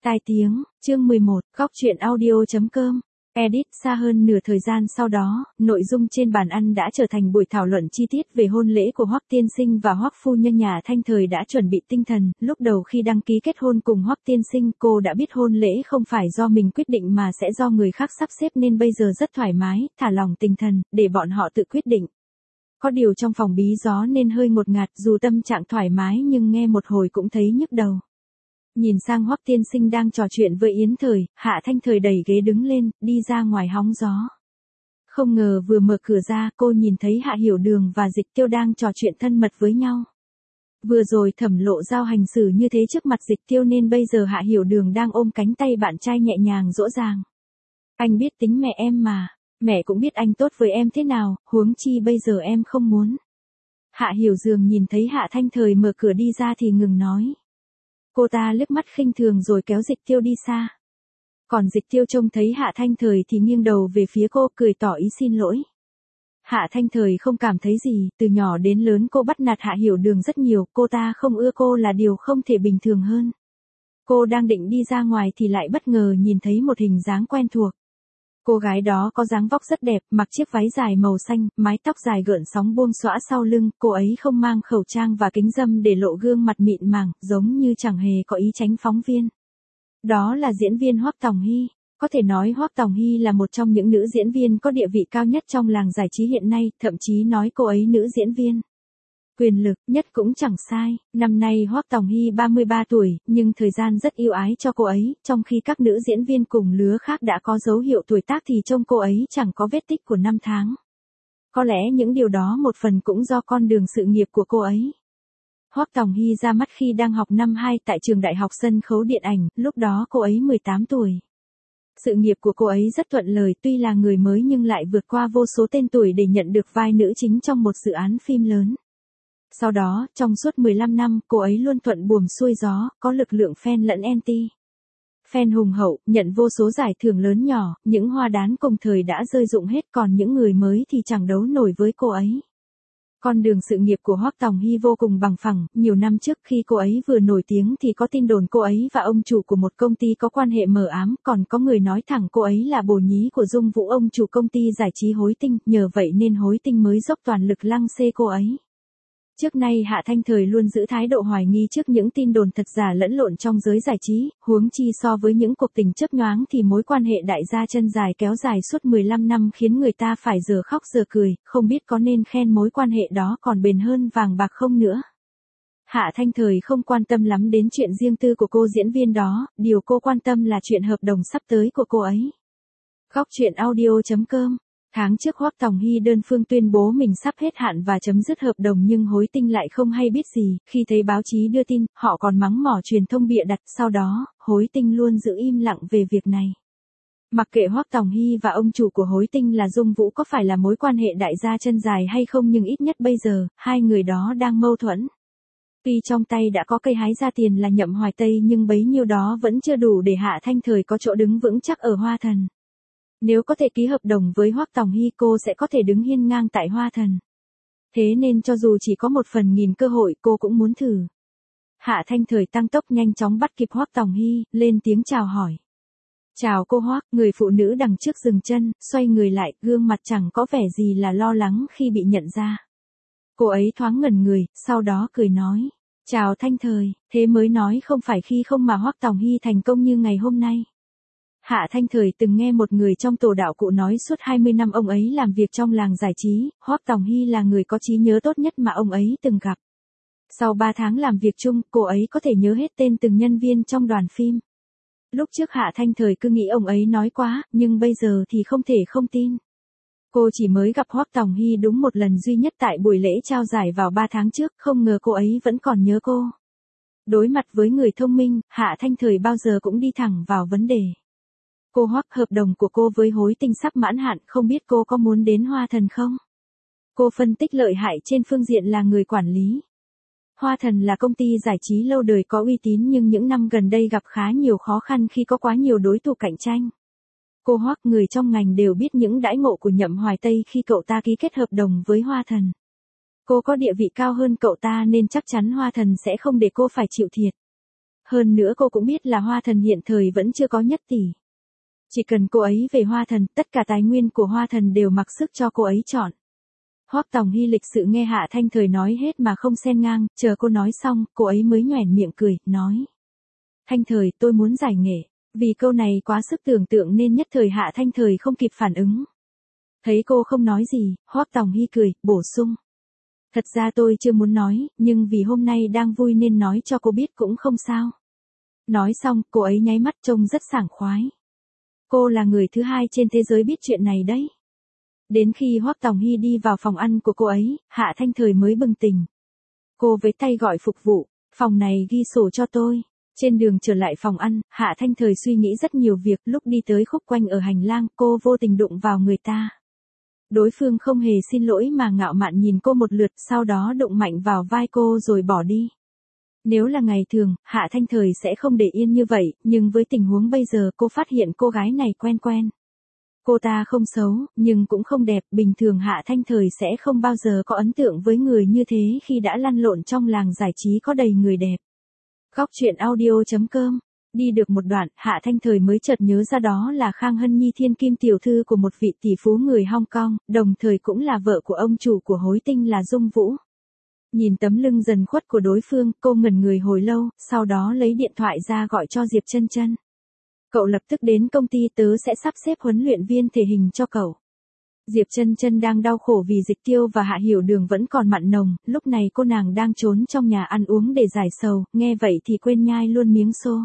Tai tiếng, chương 11, góc truyện audio.com. Edit. Xa hơn nửa thời gian sau đó, nội dung trên bàn ăn đã trở thành buổi thảo luận chi tiết về hôn lễ của Hoắc tiên sinh và Hoắc phu nhân. Nhà Thanh Thời đã chuẩn bị tinh thần, lúc đầu khi đăng ký kết hôn cùng Hoắc tiên sinh, cô đã biết hôn lễ không phải do mình quyết định mà sẽ do người khác sắp xếp, nên bây giờ rất thoải mái, thả lỏng tinh thần, để bọn họ tự quyết định. Có điều trong phòng bí gió nên hơi ngột ngạt, dù tâm trạng thoải mái nhưng nghe một hồi cũng thấy nhức đầu. Nhìn sang Hoắc tiên sinh đang trò chuyện với Yến Thời, Hạ Thanh Thời đẩy ghế đứng lên, đi ra ngoài hóng gió. Không ngờ vừa mở cửa ra, cô nhìn thấy Hạ Hiểu Đường và Dịch Tiêu đang trò chuyện thân mật với nhau. Vừa rồi Thẩm Lộ Giao hành xử như thế trước mặt Dịch Tiêu nên bây giờ Hạ Hiểu Đường đang ôm cánh tay bạn trai nhẹ nhàng dỗ dàng. Anh biết tính mẹ em mà, mẹ cũng biết anh tốt với em thế nào, huống chi bây giờ em không muốn. Hạ Hiểu Đường nhìn thấy Hạ Thanh Thời mở cửa đi ra thì ngừng nói. Cô ta liếc mắt khinh thường rồi kéo Dịch Tiêu đi xa. Còn Dịch Tiêu trông thấy Hạ Thanh Thời thì nghiêng đầu về phía cô, cười tỏ ý xin lỗi. Hạ Thanh Thời không cảm thấy gì, từ nhỏ đến lớn cô bắt nạt Hạ Hiểu Đường rất nhiều, cô ta không ưa cô là điều không thể bình thường hơn. Cô đang định đi ra ngoài thì lại bất ngờ nhìn thấy một hình dáng quen thuộc. Cô gái đó có dáng vóc rất đẹp, mặc chiếc váy dài màu xanh, mái tóc dài gợn sóng buông xõa sau lưng, cô ấy không mang khẩu trang và kính râm để lộ gương mặt mịn màng, giống như chẳng hề có ý tránh phóng viên. Đó là diễn viên Hoắc Tòng Hy. Có thể nói Hoắc Tòng Hy là một trong những nữ diễn viên có địa vị cao nhất trong làng giải trí hiện nay, thậm chí nói cô ấy nữ diễn viên quyền lực nhất cũng chẳng sai. Năm nay Hoắc Tòng Hy 33 tuổi, nhưng thời gian rất ưu ái cho cô ấy, trong khi các nữ diễn viên cùng lứa khác đã có dấu hiệu tuổi tác thì trông cô ấy chẳng có vết tích của năm tháng. Có lẽ những điều đó một phần cũng do con đường sự nghiệp của cô ấy. Hoắc Tòng Hy ra mắt khi đang học năm 2 tại trường Đại học Sân khấu Điện ảnh, lúc đó cô ấy 18 tuổi. Sự nghiệp của cô ấy rất thuận lời, tuy là người mới nhưng lại vượt qua vô số tên tuổi để nhận được vai nữ chính trong một dự án phim lớn. Sau đó, trong suốt 15 năm, cô ấy luôn thuận buồm xuôi gió, có lực lượng fan lẫn anti. Fan hùng hậu, nhận vô số giải thưởng lớn nhỏ, những hoa đán cùng thời đã rơi rụng hết, còn những người mới thì chẳng đấu nổi với cô ấy. Con đường sự nghiệp của Hoắc Tòng Hy vô cùng bằng phẳng, nhiều năm trước khi cô ấy vừa nổi tiếng thì có tin đồn cô ấy và ông chủ của một công ty có quan hệ mờ ám, còn có người nói thẳng cô ấy là bồ nhí của Dung Vũ, ông chủ công ty giải trí Hối Tinh, nhờ vậy nên Hối Tinh mới dốc toàn lực lăng xê cô ấy. Trước nay Hạ Thanh Thời luôn giữ thái độ hoài nghi trước những tin đồn thật giả lẫn lộn trong giới giải trí, huống chi so với những cuộc tình chớp nhoáng thì mối quan hệ đại gia chân dài kéo dài suốt 15 năm khiến người ta phải giờ khóc giờ cười, không biết có nên khen mối quan hệ đó còn bền hơn vàng bạc không nữa. Hạ Thanh Thời không quan tâm lắm đến chuyện riêng tư của cô diễn viên đó, điều cô quan tâm là chuyện hợp đồng sắp tới của cô ấy. Góc truyện audio.com. Tháng trước Hoắc Tòng Hy đơn phương tuyên bố mình sắp hết hạn và chấm dứt hợp đồng, nhưng Hối Tinh lại không hay biết gì, khi thấy báo chí đưa tin, họ còn mắng mỏ truyền thông bịa đặt, sau đó, Hối Tinh luôn giữ im lặng về việc này. Mặc kệ Hoắc Tòng Hy và ông chủ của Hối Tinh là Dung Vũ có phải là mối quan hệ đại gia chân dài hay không, nhưng ít nhất bây giờ, hai người đó đang mâu thuẫn. Tuy trong tay đã có cây hái ra tiền là Nhậm Hoài Tây nhưng bấy nhiêu đó vẫn chưa đủ để Hạ Thanh Thời có chỗ đứng vững chắc ở Hoa Thần. Nếu có thể ký hợp đồng với Hoắc Tòng Hy cô sẽ có thể đứng hiên ngang tại Hoa Thần. Thế nên cho dù chỉ có 1/1000 cơ hội cô cũng muốn thử. Hạ Thanh Thời tăng tốc nhanh chóng bắt kịp Hoắc Tòng Hy, lên tiếng chào hỏi. Chào cô Hoắc, người phụ nữ đằng trước dừng chân, xoay người lại, gương mặt chẳng có vẻ gì là lo lắng khi bị nhận ra. Cô ấy thoáng ngẩn người, sau đó cười nói. Chào Thanh Thời, thế mới nói không phải khi không mà Hoắc Tòng Hy thành công như ngày hôm nay. Hạ Thanh Thời từng nghe một người trong tổ đạo cụ nói suốt 20 năm ông ấy làm việc trong làng giải trí, Hoắc Tòng Hy là người có trí nhớ tốt nhất mà ông ấy từng gặp. Sau 3 tháng làm việc chung, cô ấy có thể nhớ hết tên từng nhân viên trong đoàn phim. Lúc trước Hạ Thanh Thời cứ nghĩ ông ấy nói quá, nhưng bây giờ thì không thể không tin. Cô chỉ mới gặp Hoắc Tòng Hy đúng một lần duy nhất tại buổi lễ trao giải vào 3 tháng trước, không ngờ cô ấy vẫn còn nhớ cô. Đối mặt với người thông minh, Hạ Thanh Thời bao giờ cũng đi thẳng vào vấn đề. Cô Hoắc, hợp đồng của cô với Hối Tinh sắp mãn hạn, không biết cô có muốn đến Hoa Thần không? Cô phân tích lợi hại trên phương diện là người quản lý. Hoa Thần là công ty giải trí lâu đời có uy tín nhưng những năm gần đây gặp khá nhiều khó khăn khi có quá nhiều đối thủ cạnh tranh. Cô Hoắc, người trong ngành đều biết những đãi ngộ của Nhậm Hoài Tây khi cậu ta ký kết hợp đồng với Hoa Thần. Cô có địa vị cao hơn cậu ta nên chắc chắn Hoa Thần sẽ không để cô phải chịu thiệt. Hơn nữa cô cũng biết là Hoa Thần hiện thời vẫn chưa có nhất tỷ. Chỉ cần cô ấy về Hoa Thần, tất cả tài nguyên của Hoa Thần đều mặc sức cho cô ấy chọn. Hoắc Tòng Hy lịch sự nghe Hạ Thanh Thời nói hết mà không xen ngang, chờ cô nói xong, cô ấy mới nhoẻn miệng cười, nói. Thanh Thời, tôi muốn giải nghệ. Vì câu này quá sức tưởng tượng nên nhất thời Hạ Thanh Thời không kịp phản ứng. Thấy cô không nói gì, Hoắc Tòng Hy cười, bổ sung. Thật ra tôi chưa muốn nói, nhưng vì hôm nay đang vui nên nói cho cô biết cũng không sao. Nói xong, cô ấy nháy mắt trông rất sảng khoái. Cô là người thứ hai trên thế giới biết chuyện này đấy. Đến khi Hoắc Tòng Hy đi vào phòng ăn của cô ấy, Hạ Thanh Thời mới bừng tỉnh. Cô với tay gọi phục vụ, phòng này ghi sổ cho tôi. Trên đường trở lại phòng ăn, Hạ Thanh Thời suy nghĩ rất nhiều việc, lúc đi tới khúc quanh ở hành lang, cô vô tình đụng vào người ta. Đối phương không hề xin lỗi mà ngạo mạn nhìn cô một lượt, sau đó đụng mạnh vào vai cô rồi bỏ đi. Nếu là ngày thường, Hạ Thanh Thời sẽ không để yên như vậy, nhưng với tình huống bây giờ cô phát hiện cô gái này quen quen. Cô ta không xấu, nhưng cũng không đẹp, bình thường Hạ Thanh Thời sẽ không bao giờ có ấn tượng với người như thế khi đã lăn lộn trong làng giải trí có đầy người đẹp. Góc truyện audio.com. Đi được một đoạn, Hạ Thanh Thời mới chợt nhớ ra đó là Khang Hân Nhi thiên kim tiểu thư của một vị tỷ phú người Hong Kong, đồng thời cũng là vợ của ông chủ của Hối Tinh là Dung Vũ. Nhìn tấm lưng dần khuất của đối phương, cô ngẩn người hồi lâu, sau đó lấy điện thoại ra gọi cho Diệp Chân Chân. Cậu lập tức đến công ty, tớ sẽ sắp xếp huấn luyện viên thể hình cho cậu. Diệp Chân Chân đang đau khổ vì dịch tiêu và Hạ Hiểu Đường vẫn còn mặn nồng, lúc này cô nàng đang trốn trong nhà ăn uống để giải sầu, nghe vậy thì quên nhai luôn miếng xô.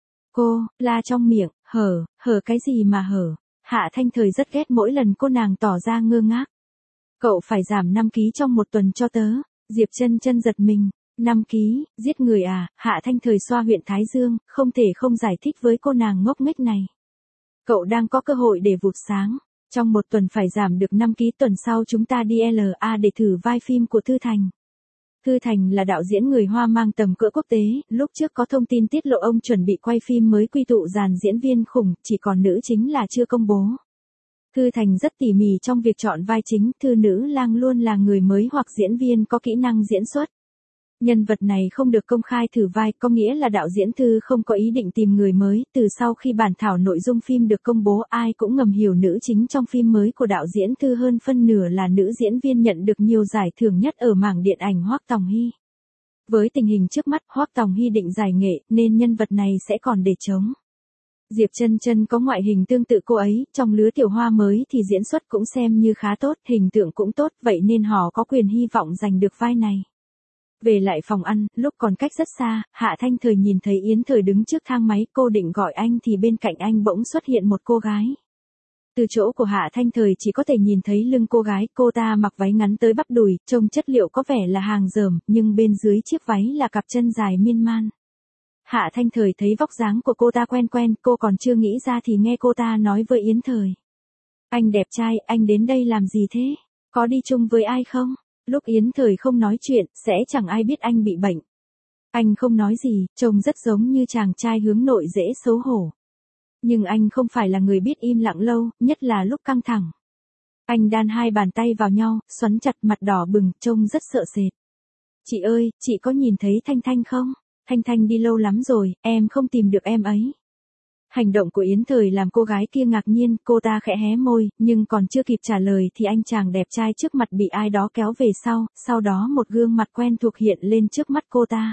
Cô, la trong miệng, hở cái gì mà hở. Hạ Thanh Thời rất ghét mỗi lần cô nàng tỏ ra ngơ ngác. Cậu phải giảm 5 ký trong một tuần cho tớ. Diệp Chân Chân giật mình. 5 ký, giết người à? Hạ Thanh Thời xoa huyện Thái Dương, không thể không giải thích với cô nàng ngốc nghếch này. Cậu đang có cơ hội để vụt sáng. Trong một tuần phải giảm được 5 ký, tuần sau chúng ta đi LA để thử vai phim của Thư Thành. Thư Thành là đạo diễn người Hoa mang tầm cỡ quốc tế, lúc trước có thông tin tiết lộ ông chuẩn bị quay phim mới quy tụ dàn diễn viên khủng, chỉ còn nữ chính là chưa công bố. Thư Thành rất tỉ mỉ trong việc chọn vai chính, Thư nữ lang luôn là người mới hoặc diễn viên có kỹ năng diễn xuất. Nhân vật này không được công khai thử vai, có nghĩa là đạo diễn Thư không có ý định tìm người mới, từ sau khi bản thảo nội dung phim được công bố ai cũng ngầm hiểu nữ chính trong phim mới của đạo diễn Thư hơn phân nửa là nữ diễn viên nhận được nhiều giải thưởng nhất ở mảng điện ảnh Hoắc Tòng Hy. Với tình hình trước mắt, Hoắc Tòng Hy định giải nghệ, nên nhân vật này sẽ còn để trống. Diệp Chân Chân có ngoại hình tương tự cô ấy, trong lứa tiểu hoa mới thì diễn xuất cũng xem như khá tốt, hình tượng cũng tốt, vậy nên họ có quyền hy vọng giành được vai này. Về lại phòng ăn, lúc còn cách rất xa, Hạ Thanh Thời nhìn thấy Yến Thời đứng trước thang máy, cô định gọi anh thì bên cạnh anh bỗng xuất hiện một cô gái. Từ chỗ của Hạ Thanh Thời chỉ có thể nhìn thấy lưng cô gái, cô ta mặc váy ngắn tới bắp đùi, trông chất liệu có vẻ là hàng dởm, nhưng bên dưới chiếc váy là cặp chân dài miên man. Hạ Thanh Thời thấy vóc dáng của cô ta quen quen, cô còn chưa nghĩ ra thì nghe cô ta nói với Yến Thời. Anh đẹp trai, anh đến đây làm gì thế? Có đi chung với ai không? Lúc Yến Thời không nói chuyện, sẽ chẳng ai biết anh bị bệnh. Anh không nói gì, trông rất giống như chàng trai hướng nội dễ xấu hổ. Nhưng anh không phải là người biết im lặng lâu, nhất là lúc căng thẳng. Anh đan hai bàn tay vào nhau, xoắn chặt, mặt đỏ bừng, trông rất sợ sệt. Chị ơi, chị có nhìn thấy Thanh Thanh không? Thanh Thanh đi lâu lắm rồi, em không tìm được em ấy. Hành động của Yến Thời làm cô gái kia ngạc nhiên, cô ta khẽ hé môi, nhưng còn chưa kịp trả lời thì anh chàng đẹp trai trước mặt bị ai đó kéo về sau đó một gương mặt quen thuộc hiện lên trước mắt cô ta.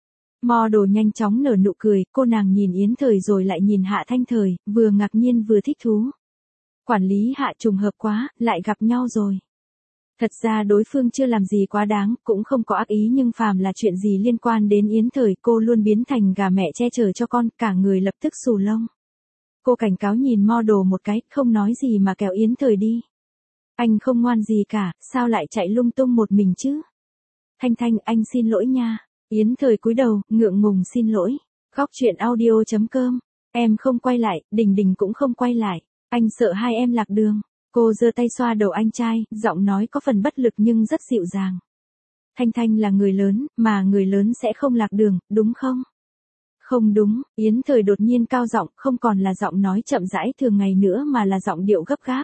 Model nhanh chóng nở nụ cười, cô nàng nhìn Yến Thời rồi lại nhìn Hạ Thanh Thời, vừa ngạc nhiên vừa thích thú. Quản lý Hạ, trùng hợp quá, lại gặp nhau rồi. Thật ra đối phương chưa làm gì quá đáng, cũng không có ác ý, nhưng phàm là chuyện gì liên quan đến Yến Thời cô luôn biến thành gà mẹ che chở cho con, cả người lập tức xù lông. Cô cảnh cáo nhìn model một cái, không nói gì mà kéo Yến Thời đi. Anh không ngoan gì cả, sao lại chạy lung tung một mình chứ? Thanh Thanh, anh xin lỗi nha. Yến Thời cúi đầu, ngượng ngùng xin lỗi. Góc truyện audio.com. Em không quay lại, Đình Đình cũng không quay lại. Anh sợ hai em lạc đường. Cô giơ tay xoa đầu anh trai, giọng nói có phần bất lực nhưng rất dịu dàng. Thanh Thanh là người lớn, mà người lớn sẽ không lạc đường, đúng không? Không đúng, Yến Thời đột nhiên cao giọng, không còn là giọng nói chậm rãi thường ngày nữa mà là giọng điệu gấp gáp.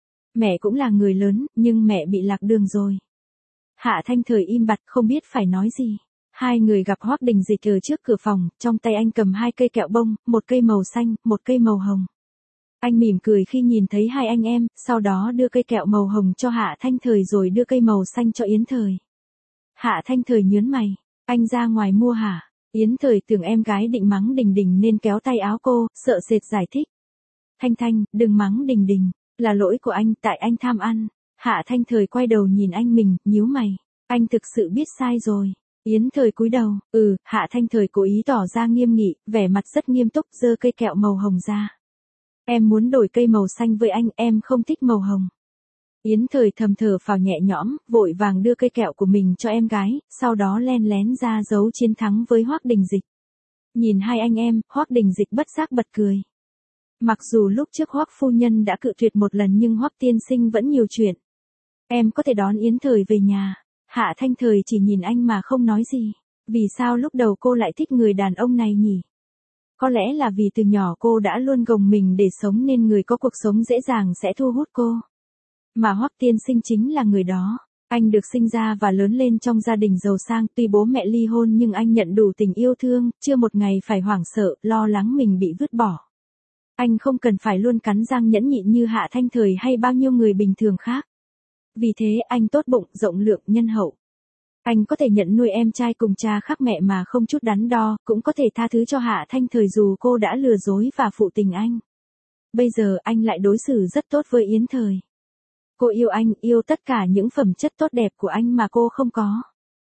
Mẹ cũng là người lớn, nhưng mẹ bị lạc đường rồi. Hạ Thanh Thời im bặt không biết phải nói gì. Hai người gặp Hoắc Đình Dịch ở trước cửa phòng, trong tay anh cầm hai cây kẹo bông, một cây màu xanh, một cây màu hồng. Anh mỉm cười khi nhìn thấy hai anh em, sau đó đưa cây kẹo màu hồng cho Hạ Thanh Thời rồi đưa cây màu xanh cho Yến Thời. Hạ Thanh Thời nhướng mày, anh ra ngoài mua hả? Yến Thời tưởng em gái định mắng Đình Đình nên kéo tay áo cô, sợ sệt giải thích. Thanh Thanh, đừng mắng Đình Đình, là lỗi của anh, tại anh tham ăn. Hạ Thanh Thời quay đầu nhìn anh mình, nhíu mày, anh thực sự biết sai rồi. Yến Thời cúi đầu, Hạ Thanh Thời cố ý tỏ ra nghiêm nghị, vẻ mặt rất nghiêm túc, giơ cây kẹo màu hồng ra. Em muốn đổi cây màu xanh với anh, em không thích màu hồng. Yến Thời thầm thở phào nhẹ nhõm, vội vàng đưa cây kẹo của mình cho em gái, sau đó len lén ra giấu chiến thắng với Hoắc Đình Dịch. Nhìn hai anh em, Hoắc Đình Dịch bất giác bật cười. Mặc dù lúc trước Hoắc phu nhân đã cự tuyệt một lần nhưng Hoắc tiên sinh vẫn nhiều chuyện. Em có thể đón Yến Thời về nhà. Hạ Thanh Thời chỉ nhìn anh mà không nói gì. Vì sao lúc đầu cô lại thích người đàn ông này nhỉ? Có lẽ là vì từ nhỏ cô đã luôn gồng mình để sống nên người có cuộc sống dễ dàng sẽ thu hút cô. Mà Hoắc tiên sinh chính là người đó. Anh được sinh ra và lớn lên trong gia đình giàu sang, tuy bố mẹ ly hôn nhưng anh nhận đủ tình yêu thương, chưa một ngày phải hoảng sợ, lo lắng mình bị vứt bỏ. Anh không cần phải luôn cắn răng nhẫn nhịn như Hạ Thanh Thời hay bao nhiêu người bình thường khác. Vì thế anh tốt bụng, rộng lượng, nhân hậu. Anh có thể nhận nuôi em trai cùng cha khác mẹ mà không chút đắn đo, cũng có thể tha thứ cho Hạ Thanh Thời dù cô đã lừa dối và phụ tình anh. Bây giờ anh lại đối xử rất tốt với Yến Thời. Cô yêu anh, yêu tất cả những phẩm chất tốt đẹp của anh mà cô không có.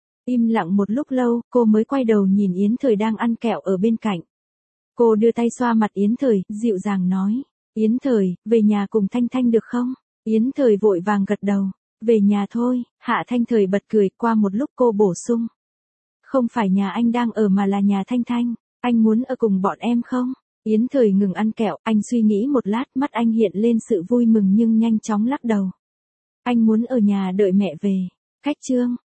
Im lặng một lúc lâu, cô mới quay đầu nhìn Yến Thời đang ăn kẹo ở bên cạnh. Cô đưa tay xoa mặt Yến Thời, dịu dàng nói. Yến Thời, về nhà cùng Thanh Thanh được không? Yến Thời vội vàng gật đầu. Về nhà thôi. Hạ Thanh Thời bật cười, qua một lúc cô bổ sung. Không phải nhà anh đang ở mà là nhà Thanh Thanh. Anh muốn ở cùng bọn em không? Yến Thời ngừng ăn kẹo, anh suy nghĩ một lát, mắt anh hiện lên sự vui mừng nhưng nhanh chóng lắc đầu. Anh muốn ở nhà đợi mẹ về. Khách chương.